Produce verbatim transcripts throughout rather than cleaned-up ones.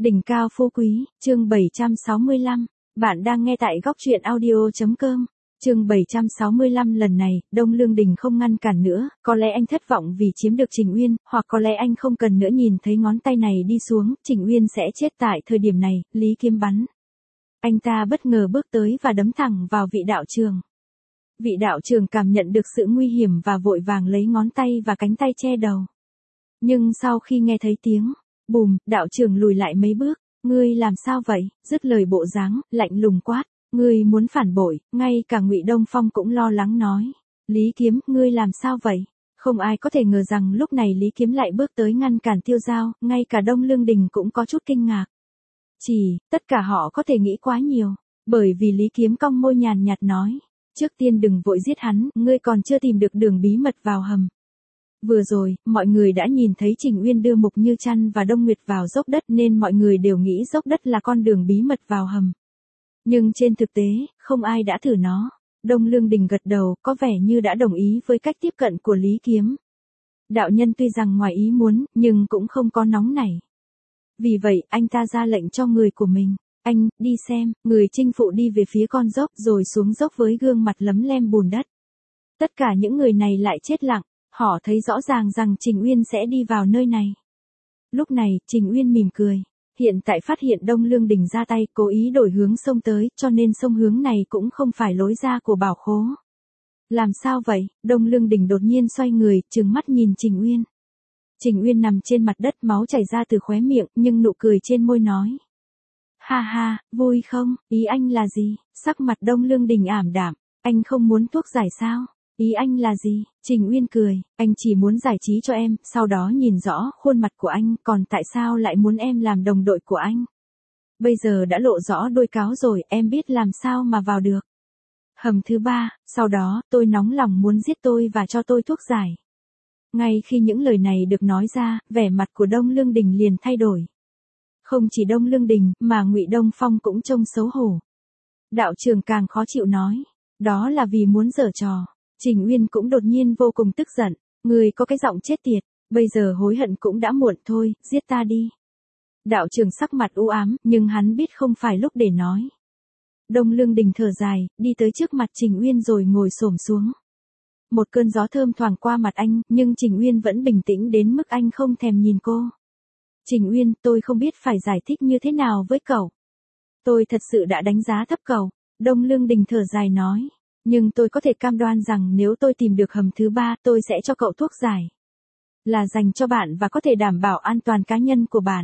Đỉnh cao phú quý, chương bảy trăm sáu mươi lăm. Bạn đang nghe tại góc truyện audio.com. Chương bảy trăm sáu mươi lăm lần này, Đông Lương Đình không ngăn cản nữa, có lẽ anh thất vọng vì chiếm được Trình Uyên, hoặc có lẽ anh không cần nữa nhìn thấy ngón tay này đi xuống, Trình Uyên sẽ chết tại thời điểm này, Lý Kiếm bắn. Anh ta bất ngờ bước tới và đấm thẳng vào vị đạo trường. Vị đạo trường cảm nhận được sự nguy hiểm và vội vàng lấy ngón tay và cánh tay che đầu. Nhưng sau khi nghe thấy tiếng bùm, đạo trưởng lùi lại mấy bước, ngươi làm sao vậy, dứt lời bộ dáng, lạnh lùng quát, ngươi muốn phản bội, ngay cả Ngụy Đông Phong cũng lo lắng nói, Lý Kiếm, ngươi làm sao vậy? Không ai có thể ngờ rằng lúc này Lý Kiếm lại bước tới ngăn cản Tiêu Giao, ngay cả Đông Lương Đình cũng có chút kinh ngạc. Chỉ, tất cả họ có thể nghĩ quá nhiều, bởi vì Lý Kiếm cong môi nhàn nhạt nói, trước tiên đừng vội giết hắn, ngươi còn chưa tìm được đường bí mật vào hầm. Vừa rồi, mọi người đã nhìn thấy Trình Uyên đưa Mục Như Chăn và Đông Nguyệt vào dốc đất nên mọi người đều nghĩ dốc đất là con đường bí mật vào hầm. Nhưng trên thực tế, không ai đã thử nó. Đông Lương Đình gật đầu, có vẻ như đã đồng ý với cách tiếp cận của Lý Kiếm. Đạo nhân tuy rằng ngoài ý muốn, nhưng cũng không có nóng nảy. Vì vậy, anh ta ra lệnh cho người của mình. Anh, đi xem, người chinh phụ đi về phía con dốc rồi xuống dốc với gương mặt lấm lem bùn đất. Tất cả những người này lại chết lặng. Họ thấy rõ ràng rằng Trình Uyên sẽ đi vào nơi này. Lúc này, Trình Uyên mỉm cười. Hiện tại phát hiện Đông Lương Đình ra tay cố ý đổi hướng sông tới, cho nên sông hướng này cũng không phải lối ra của bảo khố. Làm sao vậy? Đông Lương Đình đột nhiên xoay người, trừng mắt nhìn Trình Uyên. Trình Uyên nằm trên mặt đất, máu chảy ra từ khóe miệng, nhưng nụ cười trên môi nói. Ha ha, vui không? Ý anh là gì? Sắc mặt Đông Lương Đình ảm đạm. Anh không muốn thuốc giải sao? Ý anh là gì? Trình Uyên cười, anh chỉ muốn giải trí cho em, sau đó nhìn rõ khuôn mặt của anh, còn tại sao lại muốn em làm đồng đội của anh? Bây giờ đã lộ rõ đôi cáo rồi, em biết làm sao mà vào được. Hầm thứ ba, sau đó, tôi nóng lòng muốn giết tôi và cho tôi thuốc giải. Ngay khi những lời này được nói ra, vẻ mặt của Đông Lương Đình liền thay đổi. Không chỉ Đông Lương Đình, mà Ngụy Đông Phong cũng trông xấu hổ. Đạo trưởng càng khó chịu nói, đó là vì muốn giở trò. Trình Uyên cũng đột nhiên vô cùng tức giận, người có cái giọng chết tiệt, bây giờ hối hận cũng đã muộn thôi, giết ta đi. Đạo trưởng sắc mặt u ám, nhưng hắn biết không phải lúc để nói. Đông Lương Đình thở dài, đi tới trước mặt Trình Uyên rồi ngồi xổm xuống. Một cơn gió thơm thoảng qua mặt anh, nhưng Trình Uyên vẫn bình tĩnh đến mức anh không thèm nhìn cô. Trình Uyên, tôi không biết phải giải thích như thế nào với cậu. Tôi thật sự đã đánh giá thấp cậu, Đông Lương Đình thở dài nói. Nhưng tôi có thể cam đoan rằng nếu tôi tìm được hầm thứ ba, tôi sẽ cho cậu thuốc giải. Là dành cho bạn và có thể đảm bảo an toàn cá nhân của bạn.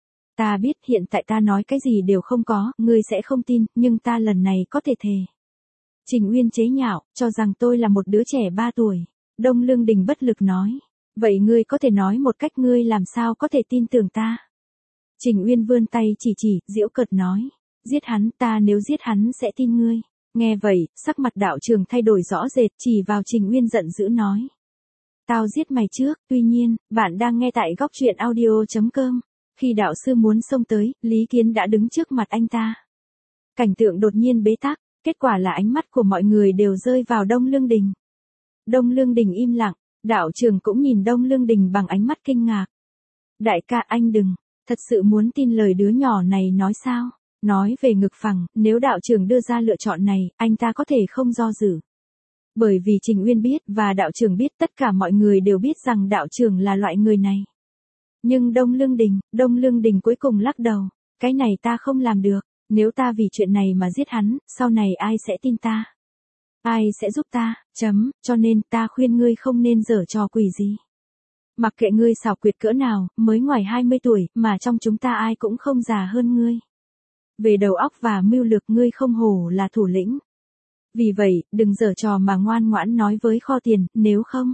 Ta biết hiện tại ta nói cái gì đều không có, ngươi sẽ không tin, nhưng ta lần này có thể thề. Trình Uyên chế nhạo, cho rằng tôi là một đứa trẻ ba tuổi. Đông Lương Đình bất lực nói. Vậy ngươi có thể nói một cách ngươi làm sao có thể tin tưởng ta? Trình Uyên vươn tay chỉ chỉ, giễu cợt nói. Giết hắn, ta nếu giết hắn sẽ tin ngươi. Nghe vậy, sắc mặt đạo trường thay đổi rõ rệt, chỉ vào Trình Uyên giận dữ nói. Tao giết mày trước, tuy nhiên, bạn đang nghe tại góc truyện audio.com. Khi đạo sư muốn xông tới, Lý Kiến đã đứng trước mặt anh ta. Cảnh tượng đột nhiên bế tắc, kết quả là ánh mắt của mọi người đều rơi vào Đông Lương Đình. Đông Lương Đình im lặng, đạo trường cũng nhìn Đông Lương Đình bằng ánh mắt kinh ngạc. Đại ca anh đừng, thật sự muốn tin lời đứa nhỏ này nói sao? Nói về ngực phẳng, nếu đạo trưởng đưa ra lựa chọn này, anh ta có thể không do dự. Bởi vì Trình Uyên biết và đạo trưởng biết, tất cả mọi người đều biết rằng đạo trưởng là loại người này. Nhưng Đông Lương Đình, Đông Lương Đình cuối cùng lắc đầu. Cái này ta không làm được, nếu ta vì chuyện này mà giết hắn, sau này ai sẽ tin ta? Ai sẽ giúp ta, chấm, cho nên ta khuyên ngươi không nên giở trò quỷ gì. Mặc kệ ngươi xảo quyệt cỡ nào, mới ngoài hai mươi tuổi, mà trong chúng ta ai cũng không già hơn ngươi. Về đầu óc và mưu lược ngươi không hổ là thủ lĩnh. Vì vậy, đừng giở trò mà ngoan ngoãn nói với kho tiền, nếu không.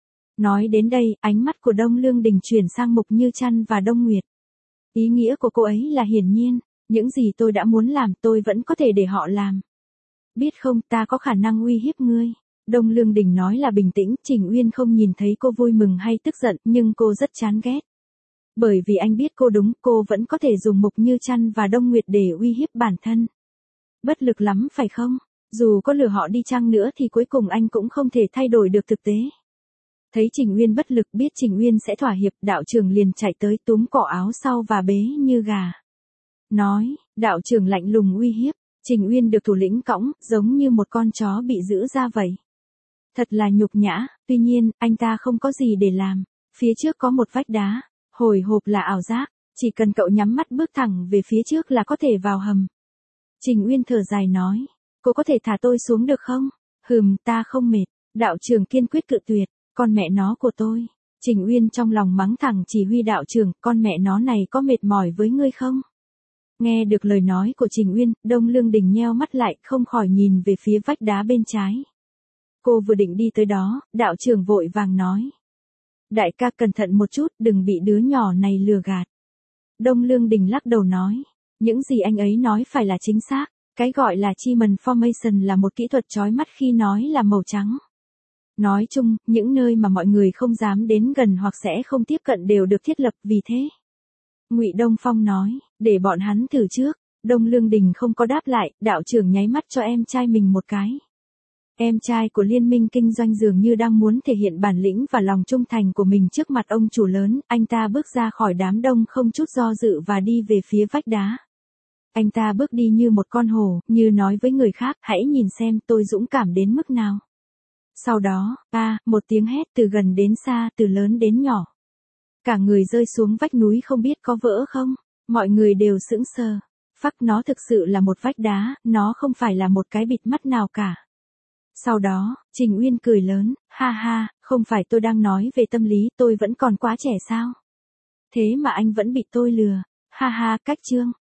Nói đến đây, ánh mắt của Đông Lương Đình chuyển sang Mục Như Chăn và Đông Nguyệt. Ý nghĩa của cô ấy là hiển nhiên, những gì tôi đã muốn làm tôi vẫn có thể để họ làm. Biết không, ta có khả năng uy hiếp ngươi. Đông Lương Đình nói là bình tĩnh, Trình Uyên không nhìn thấy cô vui mừng hay tức giận, nhưng cô rất chán ghét. Bởi vì anh biết cô đúng, cô vẫn có thể dùng Mục Như Chăn và Đông Nguyệt để uy hiếp bản thân. Bất lực lắm phải không? Dù có lừa họ đi chăng nữa thì cuối cùng anh cũng không thể thay đổi được thực tế. Thấy Trình Uyên bất lực, biết Trình Uyên sẽ thỏa hiệp, đạo trưởng liền chạy tới túm cổ áo sau và bế như gà. nói, đạo trưởng lạnh lùng uy hiếp, Trình Uyên được thủ lĩnh cõng, giống như một con chó bị giữ ra vậy. Thật là nhục nhã, tuy nhiên, anh ta không có gì để làm. Phía trước có một vách đá, hồi hộp là ảo giác, chỉ cần cậu nhắm mắt bước thẳng về phía trước là có thể vào hầm. Trình Uyên thở dài nói, cô có thể thả tôi xuống được không? Hừm, ta không mệt. Đạo trưởng kiên quyết cự tuyệt, con mẹ nó của tôi. Trình Uyên trong lòng mắng thẳng chỉ huy đạo trưởng, con mẹ nó này có mệt mỏi với ngươi không? Nghe được lời nói của Trình Uyên, Đông Lương Đình nheo mắt lại, không khỏi nhìn về phía vách đá bên trái. Cô vừa định đi tới đó, đạo trưởng vội vàng nói. Đại ca cẩn thận một chút, đừng bị đứa nhỏ này lừa gạt. Đông Lương Đình lắc đầu nói, những gì anh ấy nói phải là chính xác, cái gọi là Chi-mần Formation là một kỹ thuật chói mắt khi nói là màu trắng. Nói chung, những nơi mà mọi người không dám đến gần hoặc sẽ không tiếp cận đều được thiết lập vì thế. Ngụy Đông Phong nói, để bọn hắn thử trước. Đông Lương Đình không có đáp lại, đạo trưởng nháy mắt cho em trai mình một cái. Em trai của liên minh kinh doanh dường như đang muốn thể hiện bản lĩnh và lòng trung thành của mình trước mặt ông chủ lớn, anh ta bước ra khỏi đám đông không chút do dự và đi về phía vách đá. Anh ta bước đi như một con hổ, như nói với người khác, hãy nhìn xem tôi dũng cảm đến mức nào. Sau đó, a, một tiếng hét từ gần đến xa, từ lớn đến nhỏ. Cả người rơi xuống vách núi không biết có vỡ không, mọi người đều sững sờ. Phắc, nó thực sự là một vách đá, nó không phải là một cái bịt mắt nào cả. Sau đó, Trình Uyên cười lớn, ha ha, không phải tôi đang nói về tâm lý, tôi vẫn còn quá trẻ sao? Thế mà anh vẫn bị tôi lừa, ha ha, cách chương.